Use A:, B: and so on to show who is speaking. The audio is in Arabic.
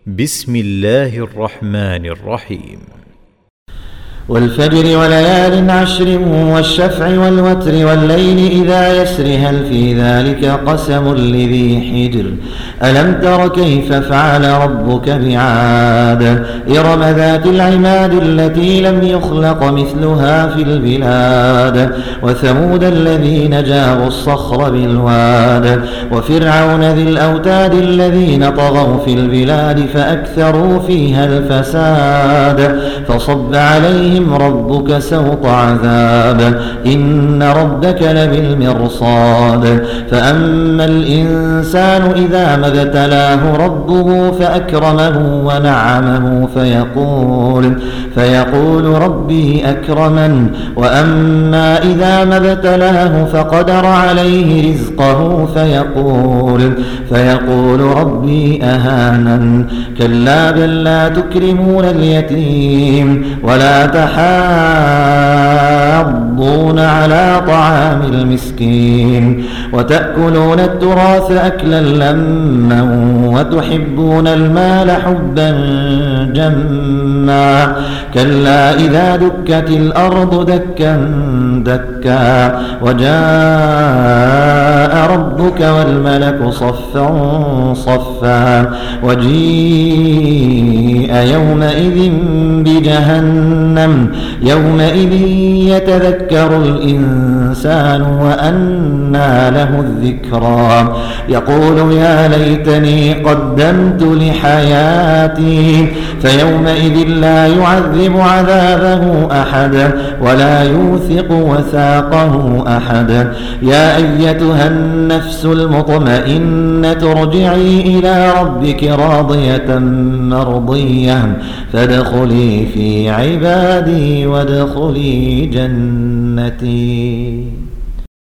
A: بسم الله الرحمن الرحيم.
B: والفجر وليال عشر والشفع والوتر والليل إذا يسر هل في ذلك قسم لذي حجر ألم تر كيف فعل ربك بعاد إرم ذات العماد التي لم يخلق مثلها في البلاد وثمود الذين جابوا الصخر بالواد وفرعون ذي الأوتاد الذين طغوا في البلاد فأكثروا فيها الفساد فصب عليهم ربك سوط عذاب إن ربك لبالمرصاد فأما الإنسان إذا ما ابتلاه ربه فأكرمه ونعمه فيقول ربي أكرمن وأما إذا ما ابتلاه فقدر عليه رزقه فيقول ربي أهانن كلا بل لا تكرمون اليتيم ولا تحاضون على طعام المسكين وتأكلون التراث أكلا لما وتحبون المال حبا جما كلا إذا دكت الأرض دكا دكا وجاء ربك والملك صفا صفا وجيء يومئذ بجهنم يومئذ يتذكر الإنسان وأنى له الذكرى يقول يا ليتني قدمت لحياتي فيومئذ لا يعذب عذابه أحد ولا يوثق وثاقه أحد يا أيتها النفس المطمئنة ارجعي إلى ربك راضية مرضية فادخلي في عبادي وادخلي جنتي.